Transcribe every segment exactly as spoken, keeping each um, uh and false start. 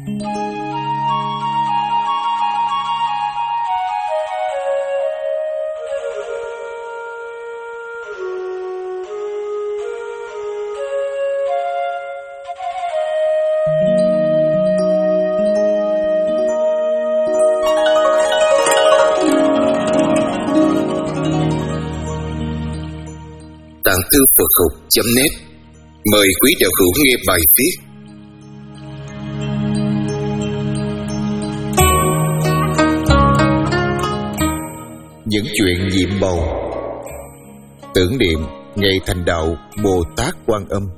Tạng thư Phật học chấm net mời quý đạo hữu nghe bài viết Những chuyện nhiệm màu, tưởng niệm ngày thành đạo Bồ Tát Quan Âm.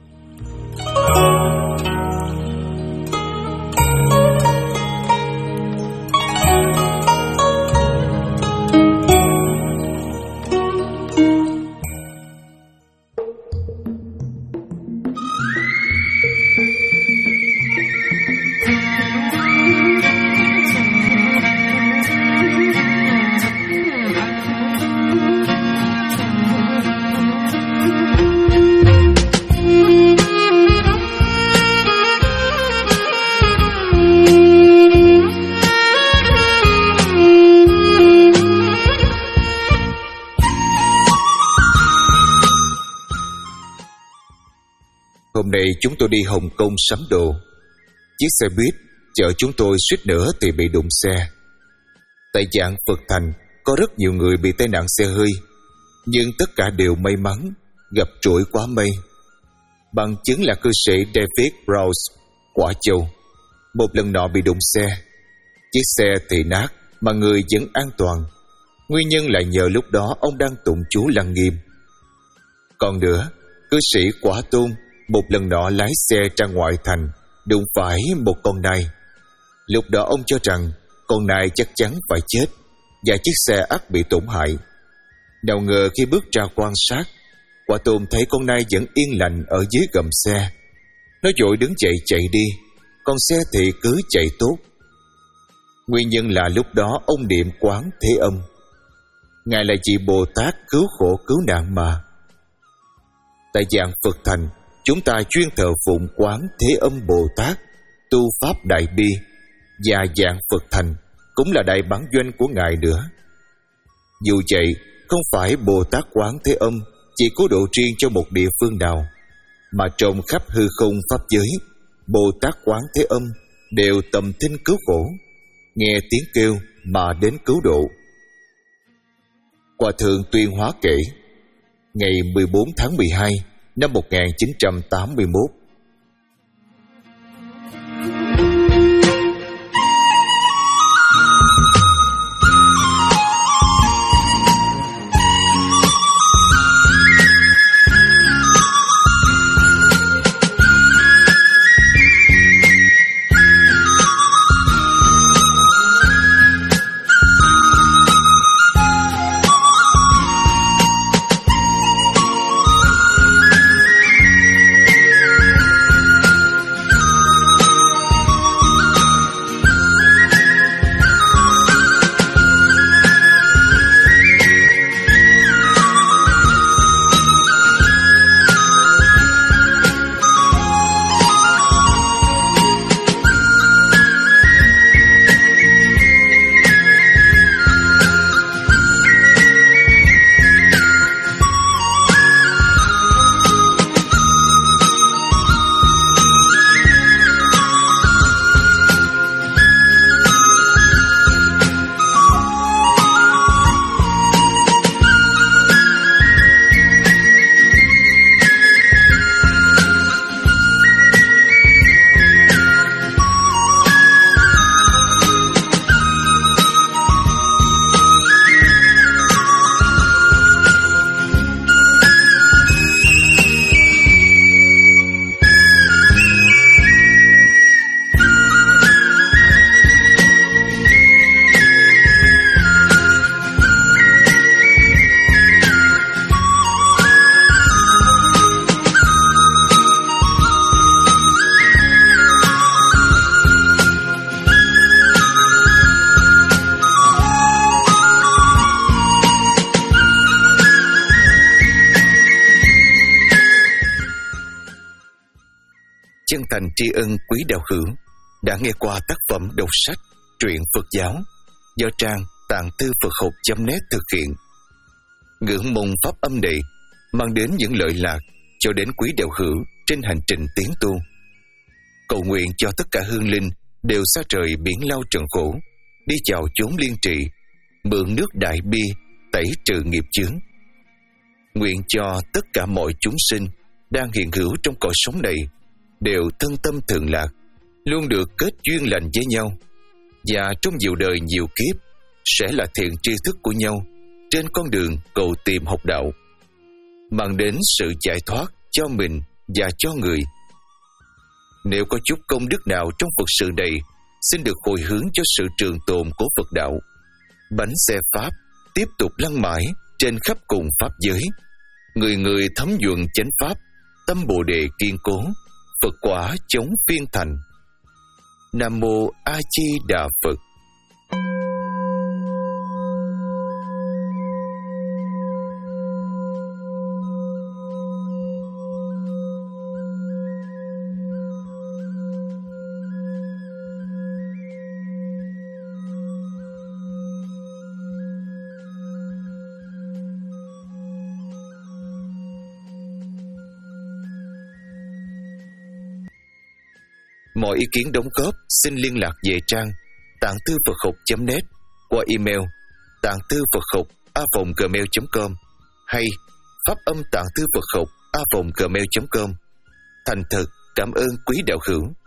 Hôm nay chúng tôi đi Hồng Kông sắm đồ. Chiếc xe buýt chở chúng tôi suýt nữa thì bị đụng xe. Tại Giảng Phật Thành có rất nhiều người bị tai nạn xe hơi, nhưng tất cả đều may mắn gặp trũi quá may. Bằng chứng là cư sĩ David Browse, Quả Châu, một lần nọ bị đụng xe. Chiếc xe thì nát mà người vẫn an toàn. Nguyên nhân là nhờ lúc đó ông đang tụng chú Lăng Nghiêm. Còn nữa, cư sĩ Quả Tôn một lần nọ lái xe ra ngoại thành, đụng phải một con nai. Lúc đó ông cho rằng con nai chắc chắn phải chết và chiếc xe ắt bị tổn hại. Nào ngờ khi bước ra quan sát, Quả Tôn thấy con nai vẫn yên lành ở dưới gầm xe. Nó vội đứng dậy chạy đi, còn xe thì cứ chạy tốt. Nguyên nhân là lúc đó ông niệm Quán Thế Âm. Ngài là vị Bồ Tát cứu khổ cứu nạn mà. Tại Giảng Phật Thành, chúng ta chuyên thờ phụng Quán Thế Âm Bồ Tát, tu pháp đại bi, và Giảng Phật Thành cũng là đại bản doanh của Ngài nữa. Dù vậy, không phải Bồ Tát Quán Thế Âm chỉ có độ riêng cho một địa phương nào, mà trong khắp hư không pháp giới, Bồ Tát Quán Thế Âm đều tầm thinh cứu khổ, nghe tiếng kêu mà đến cứu độ. Hòa thượng Tuyên Hóa kể, ngày mười bốn tháng mười hai năm một nghìn chín trăm tám mươi mốt, chân thành tri ân quý đạo hữu đã nghe qua tác phẩm đọc sách truyện Phật giáo do trang tạng thư Phật học chấm net thực hiện. Ngưỡng mong pháp âm này mang đến những lợi lạc cho đến quý đạo hữu trên hành trình tiến tu. Cầu nguyện cho tất cả hương linh đều xa trời biển lao trần khổ, đi chào chốn liên trị, mượn nước đại bi tẩy trừ nghiệp chướng. Nguyện cho tất cả mọi chúng sinh đang hiện hữu trong cõi sống này đều thân tâm thường lạc, luôn được kết duyên lành với nhau, và trong nhiều đời nhiều kiếp sẽ là thiện tri thức của nhau trên con đường cầu tìm học đạo, mang đến sự giải thoát cho mình và cho người. Nếu có chút công đức nào trong Phật sự này, xin được hồi hướng cho sự trường tồn của Phật đạo. Bánh xe Pháp tiếp tục lăn mãi trên khắp cùng Pháp giới. Người người thấm nhuận chánh Pháp, tâm Bồ Đề kiên cố, Phật quả chống phiên thành. Nam Mô A Di Đà Phật. Mọi ý kiến đóng góp xin liên lạc về trang tạng thư Phật học chấm net qua email tạng thư Phật học a còng gmail chấm com hay pháp âm tạng thư Phật học a còng gmail chấm com. Thành thật cảm ơn quý đạo hữu.